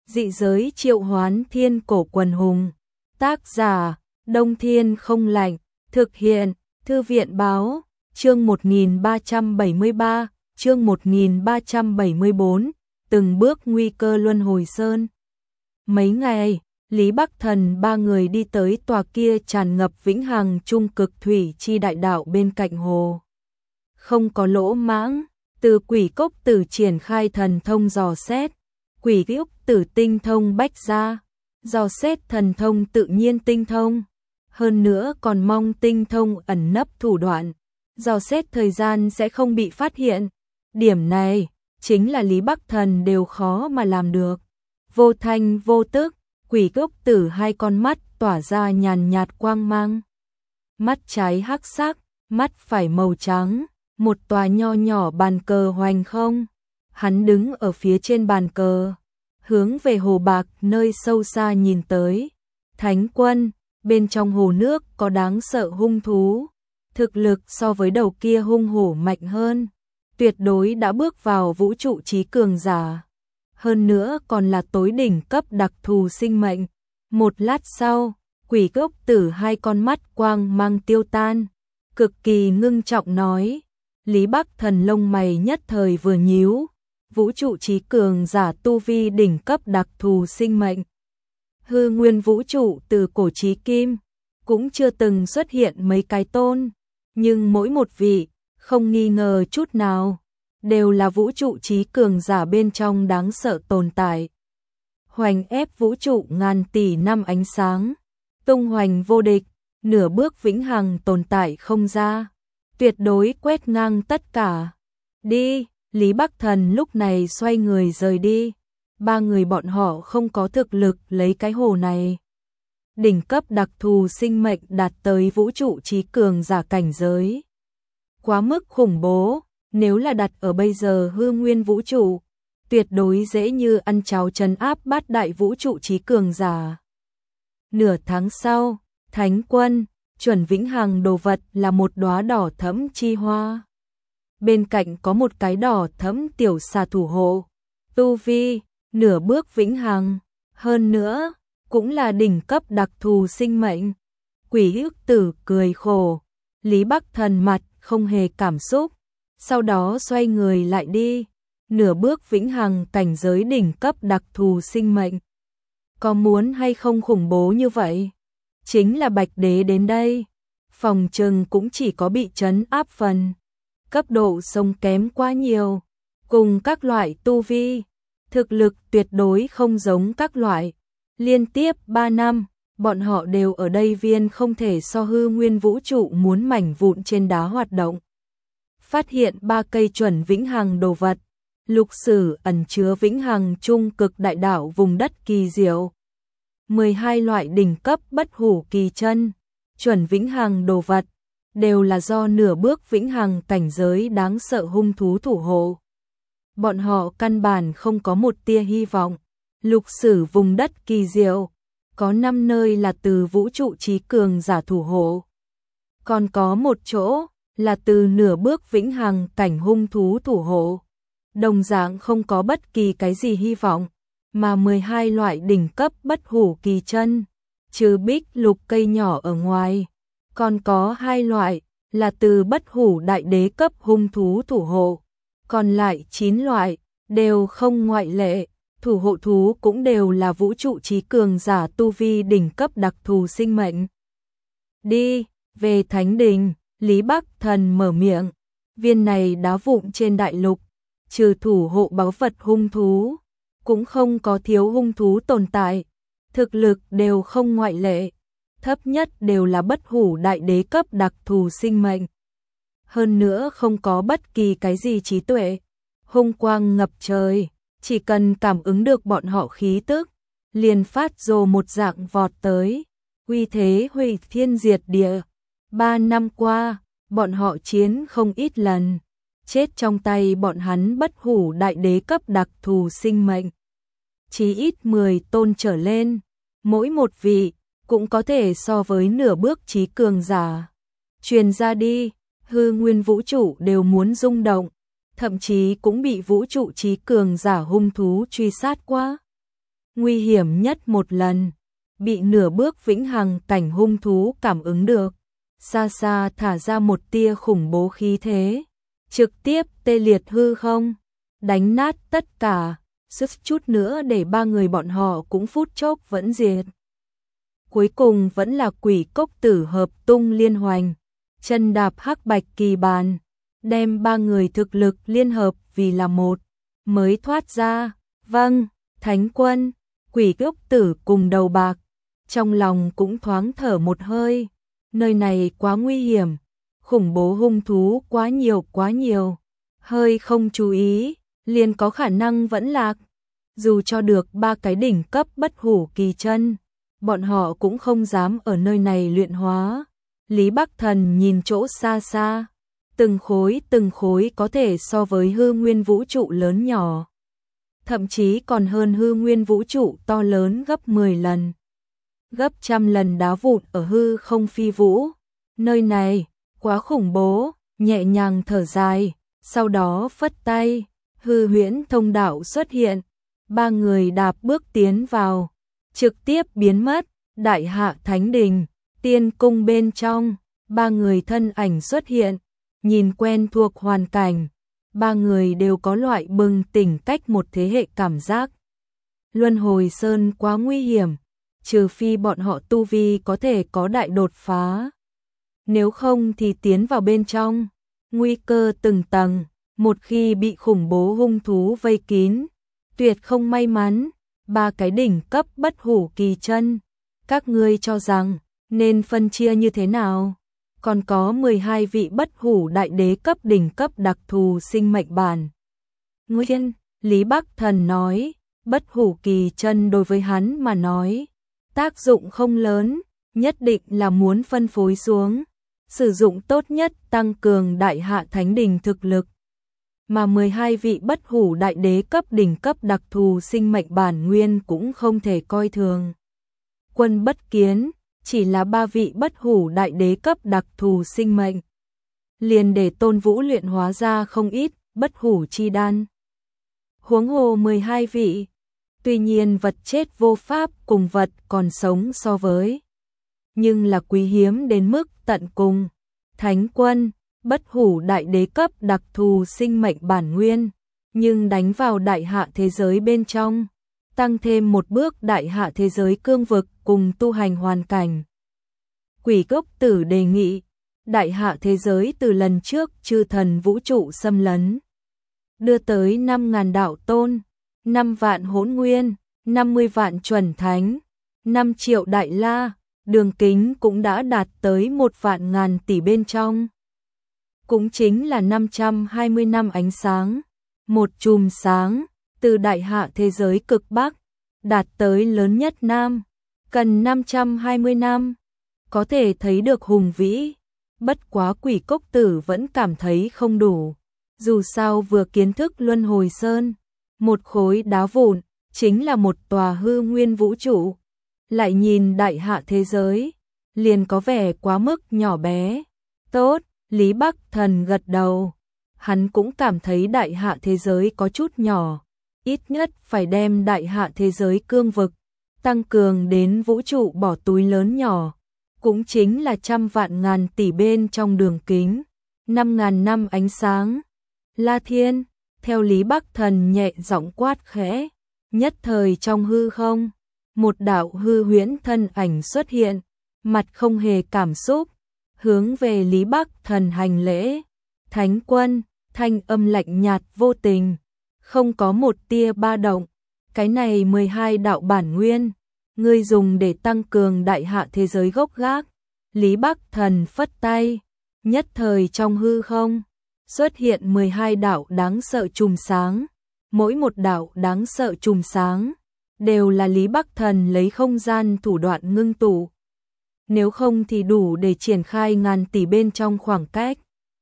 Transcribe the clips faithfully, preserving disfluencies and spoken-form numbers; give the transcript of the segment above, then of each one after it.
Dị giới triệu hoán thiên cổ quần hùng. Tác giả, Đông Thiên không lạnh. Thực hiện, Thư viện báo, chương một nghìn ba trăm bảy mươi ba, chương một nghìn ba trăm bảy mươi bốn, từng bước nguy cơ luân hồi sơn. Mấy ngày, Lý Bắc Thần ba người đi tới tòa kia tràn ngập vĩnh hằng trung cực thủy chi đại đạo bên cạnh hồ. Không có lỗ mãng, từ quỷ cốc tử triển khai thần thông dò xét, quỷ cốc tử tinh thông bách gia, dò xét thần thông tự nhiên tinh thông. Hơn nữa còn mong tinh thông ẩn nấp thủ đoạn, dò xét thời gian sẽ không bị phát hiện. Điểm này, chính là Lý Bắc Thần đều khó mà làm được. Vô thanh vô tức, quỷ cốc tử hai con mắt tỏa ra nhàn nhạt quang mang. Mắt trái hắc sắc, mắt phải màu trắng, một tòa nho nhỏ bàn cờ hoành không. Hắn đứng ở phía trên bàn cờ, hướng về hồ bạc nơi sâu xa nhìn tới. Thánh quân, bên trong hồ nước có đáng sợ hung thú, thực lực so với đầu kia hung hổ mạnh hơn, tuyệt đối đã bước vào vũ trụ trí cường giả. Hơn nữa còn là tối đỉnh cấp đặc thù sinh mệnh. Một lát sau, quỷ cốc tử hai con mắt quang mang tiêu tan, cực kỳ ngưng trọng nói. Lý Bắc Thần lông mày nhất thời vừa nhíu, vũ trụ trí cường giả tu vi đỉnh cấp đặc thù sinh mệnh. Hư nguyên vũ trụ từ cổ chí kim, cũng chưa từng xuất hiện mấy cái tôn, nhưng mỗi một vị, không nghi ngờ chút nào, đều là vũ trụ trí cường giả bên trong đáng sợ tồn tại. Hoành ép vũ trụ ngàn tỷ năm ánh sáng, tung hoành vô địch, nửa bước vĩnh hằng tồn tại không ra, tuyệt đối quét ngang tất cả. Đi, Lý Bắc Thần lúc này xoay người rời đi. Ba người bọn họ không có thực lực lấy cái hồ này. Đỉnh cấp đặc thù sinh mệnh đạt tới vũ trụ trí cường giả cảnh giới. Quá mức khủng bố, nếu là đặt ở bây giờ hư nguyên vũ trụ, tuyệt đối dễ như ăn cháo trấn áp bát đại vũ trụ trí cường giả. Nửa tháng sau, Thánh quân, chuẩn vĩnh hằng đồ vật là một đóa đỏ thẫm chi hoa. Bên cạnh có một cái đỏ thẫm tiểu xà thủ hộ. Tu vi, nửa bước vĩnh hằng, hơn nữa, cũng là đỉnh cấp đặc thù sinh mệnh. Quỷ ức tử cười khổ, Lý Bắc Thần mặt không hề cảm xúc, sau đó xoay người lại đi. Nửa bước vĩnh hằng cảnh giới đỉnh cấp đặc thù sinh mệnh. Có muốn hay không khủng bố như vậy? Chính là Bạch Đế đến đây, phòng trừng cũng chỉ có bị trấn áp phần. Cấp độ sông kém quá nhiều, cùng các loại tu vi, thực lực tuyệt đối không giống các loại. Liên tiếp ba năm, bọn họ đều ở đây viên không thể so hư nguyên vũ trụ muốn mảnh vụn trên đá hoạt động. Phát hiện ba cây chuẩn vĩnh hằng đồ vật, lục sử ẩn chứa vĩnh hằng trung cực đại đạo vùng đất kỳ diệu. mười hai loại đỉnh cấp bất hủ kỳ chân, chuẩn vĩnh hằng đồ vật, đều là do nửa bước vĩnh hằng cảnh giới đáng sợ hung thú thủ hộ. Bọn họ căn bản không có một tia hy vọng. Lục sử vùng đất kỳ diệu, có năm nơi là từ vũ trụ trí cường giả thủ hộ. Còn có một chỗ là từ nửa bước vĩnh hằng cảnh hung thú thủ hộ. Đồng dạng không có bất kỳ cái gì hy vọng, mà mười hai loại đỉnh cấp bất hủ kỳ chân, trừ bích lục cây nhỏ ở ngoài. Còn có hai loại là từ bất hủ đại đế cấp hung thú thủ hộ. Còn lại chín loại đều không ngoại lệ, thủ hộ thú cũng đều là vũ trụ trí cường giả tu vi đỉnh cấp đặc thù sinh mệnh. Đi, về Thánh Đình, Lý Bắc Thần mở miệng. Viên này đá vụn trên đại lục, trừ thủ hộ báu vật hung thú, cũng không có thiếu hung thú tồn tại. Thực lực đều không ngoại lệ, thấp nhất đều là bất hủ đại đế cấp đặc thù sinh mệnh. Hơn nữa không có bất kỳ cái gì trí tuệ, hung quang ngập trời, chỉ cần cảm ứng được bọn họ khí tức, liền phát rồ một dạng vọt tới, uy thế hủy thiên diệt địa. Ba năm qua, bọn họ chiến không ít lần, chết trong tay bọn hắn bất hủ đại đế cấp đặc thù sinh mệnh. Chí ít mười tôn trở lên, mỗi một vị cũng có thể so với nửa bước trí cường giả. Truyền ra đi, hư nguyên vũ trụ đều muốn rung động, thậm chí cũng bị vũ trụ trí cường giả hung thú truy sát quá. nguy hiểm nhất một lần, bị nửa bước vĩnh hằng cảnh hung thú cảm ứng được, xa xa thả ra một tia khủng bố khí thế, trực tiếp tê liệt hư không, đánh nát tất cả, sức chút nữa để ba người bọn họ cũng phút chốc vẫn diệt. Cuối cùng vẫn là Quỷ Cốc Tử hợp tung liên hoành, chân đạp hắc bạch kỳ bàn, đem ba người thực lực liên hợp vì là một, mới thoát ra. Vâng, Thánh Quân, Quỷ Cốc Tử cùng Đầu Bạc, trong lòng cũng thoáng thở một hơi, nơi này quá nguy hiểm, khủng bố hung thú quá nhiều quá nhiều, hơi không chú ý, liền có khả năng vẫn lạc. Dù cho được ba cái đỉnh cấp bất hủ kỳ chân, bọn họ cũng không dám ở nơi này luyện hóa. Lý Bắc Thần nhìn chỗ xa xa, từng khối từng khối có thể so với hư nguyên vũ trụ lớn nhỏ, thậm chí còn hơn hư nguyên vũ trụ to lớn gấp mười lần, gấp trăm lần đá vụn ở hư không phi vũ. Nơi này quá khủng bố, nhẹ nhàng thở dài, sau đó phất tay, hư huyễn thông đạo xuất hiện, ba người đạp bước tiến vào, trực tiếp biến mất. Đại Hạ Thánh Đình, tiên cung bên trong, ba người thân ảnh xuất hiện, nhìn quen thuộc hoàn cảnh, ba người đều có loại bừng tỉnh cách một thế hệ cảm giác. Luân Hồi Sơn quá nguy hiểm, trừ phi bọn họ tu vi có thể có đại đột phá, nếu không thì tiến vào bên trong, nguy cơ từng tầng, một khi bị khủng bố hung thú vây kín, tuyệt không may mắn. Ba cái đỉnh cấp bất hủ kỳ chân, các ngươi cho rằng nên phân chia như thế nào? Còn có mười hai vị bất hủ đại đế cấp đỉnh cấp đặc thù sinh mệnh bản. Nguyên, Lý Bắc Thần nói, bất hủ kỳ chân đối với hắn mà nói, tác dụng không lớn, nhất định là muốn phân phối xuống, sử dụng tốt nhất tăng cường Đại Hạ Thánh Đình thực lực. Mà mười hai vị bất hủ đại đế cấp đỉnh cấp đặc thù sinh mệnh bản nguyên cũng không thể coi thường. Quân Bất Kiến, chỉ là ba vị bất hủ đại đế cấp đặc thù sinh mệnh, liền để Tôn Vũ luyện hóa ra không ít bất hủ chi đan. Huống hồ mười hai vị, tuy nhiên vật chết vô pháp cùng vật còn sống so với, nhưng là quý hiếm đến mức tận cùng. Thánh Quân, bất hủ đại đế cấp đặc thù sinh mệnh bản nguyên, nhưng đánh vào Đại Hạ thế giới bên trong, tăng thêm một bước Đại Hạ thế giới cương vực cùng tu hành hoàn cảnh. Quỷ Cốc Tử đề nghị, Đại Hạ thế giới từ lần trước chư thần vũ trụ xâm lấn, đưa tới năm ngàn đạo tôn, năm vạn hỗn nguyên, năm mươi vạn chuẩn thánh, năm triệu đại la, đường kính cũng đã đạt tới một vạn ngàn tỷ bên trong. Cũng chính là năm trăm hai mươi năm ánh sáng, một chùm sáng, từ Đại Hạ thế giới cực Bắc, đạt tới lớn nhất Nam, cần năm trăm hai mươi năm, có thể thấy được hùng vĩ. Bất quá Quỷ Cốc Tử vẫn cảm thấy không đủ, dù sao vừa kiến thức Luân Hồi Sơn, một khối đá vụn, chính là một tòa hư nguyên vũ trụ, lại nhìn Đại Hạ thế giới, liền có vẻ quá mức nhỏ bé. Tốt, Lý Bắc Thần gật đầu, hắn cũng cảm thấy Đại Hạ thế giới có chút nhỏ, ít nhất phải đem Đại Hạ thế giới cương vực, tăng cường đến vũ trụ bỏ túi lớn nhỏ, cũng chính là trăm vạn ngàn tỷ bên trong đường kính, năm ngàn năm ánh sáng. La Thiên, theo Lý Bắc Thần nhẹ giọng quát khẽ, nhất thời trong hư không, một đạo hư huyễn thân ảnh xuất hiện, mặt không hề cảm xúc, hướng về Lý Bắc Thần hành lễ. Thánh Quân, thanh âm lạnh nhạt vô tình, không có một tia ba động, cái này mười hai đạo bản nguyên, ngươi dùng để tăng cường Đại Hạ thế giới gốc gác. Lý Bắc Thần phất tay, nhất thời trong hư không, xuất hiện mười hai đạo đáng sợ chùm sáng, mỗi một đạo đáng sợ chùm sáng, đều là Lý Bắc Thần lấy không gian thủ đoạn ngưng tụ. Nếu không thì đủ để triển khai ngàn tỷ bên trong khoảng cách.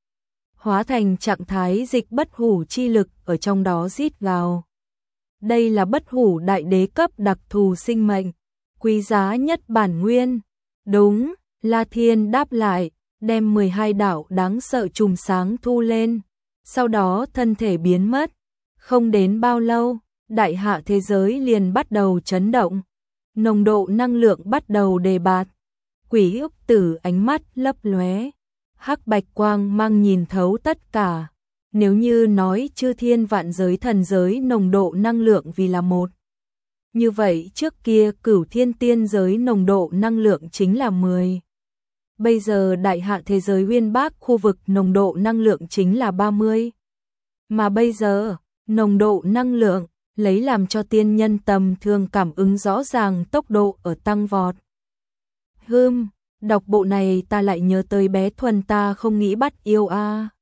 Hóa thành trạng thái dịch bất hủ chi lực ở trong đó rít gào. Đây là bất hủ đại đế cấp đặc thù sinh mệnh, quý giá nhất bản nguyên. Đúng, La Thiên đáp lại, đem mười hai đạo đáng sợ chùm sáng thu lên, sau đó thân thể biến mất. Không đến bao lâu, đại hạ thế giới liền bắt đầu chấn động. Nồng độ năng lượng bắt đầu đề bạt. Quỷ Úc Tử ánh mắt lấp lóe, hắc bạch quang mang nhìn thấu tất cả. Nếu như nói chư thiên vạn giới thần giới nồng độ năng lượng vì là một, như vậy trước kia cửu thiên tiên giới nồng độ năng lượng chính là mười. Bây giờ đại hạ thế giới Uyên Bác khu vực nồng độ năng lượng chính là ba mươi. Mà bây giờ, nồng độ năng lượng lấy làm cho tiên nhân tầm thường cảm ứng rõ ràng tốc độ ở tăng vọt. Hừm, đọc bộ này ta lại nhớ tới bé Thuần ta không nghĩ bắt yêu a. À.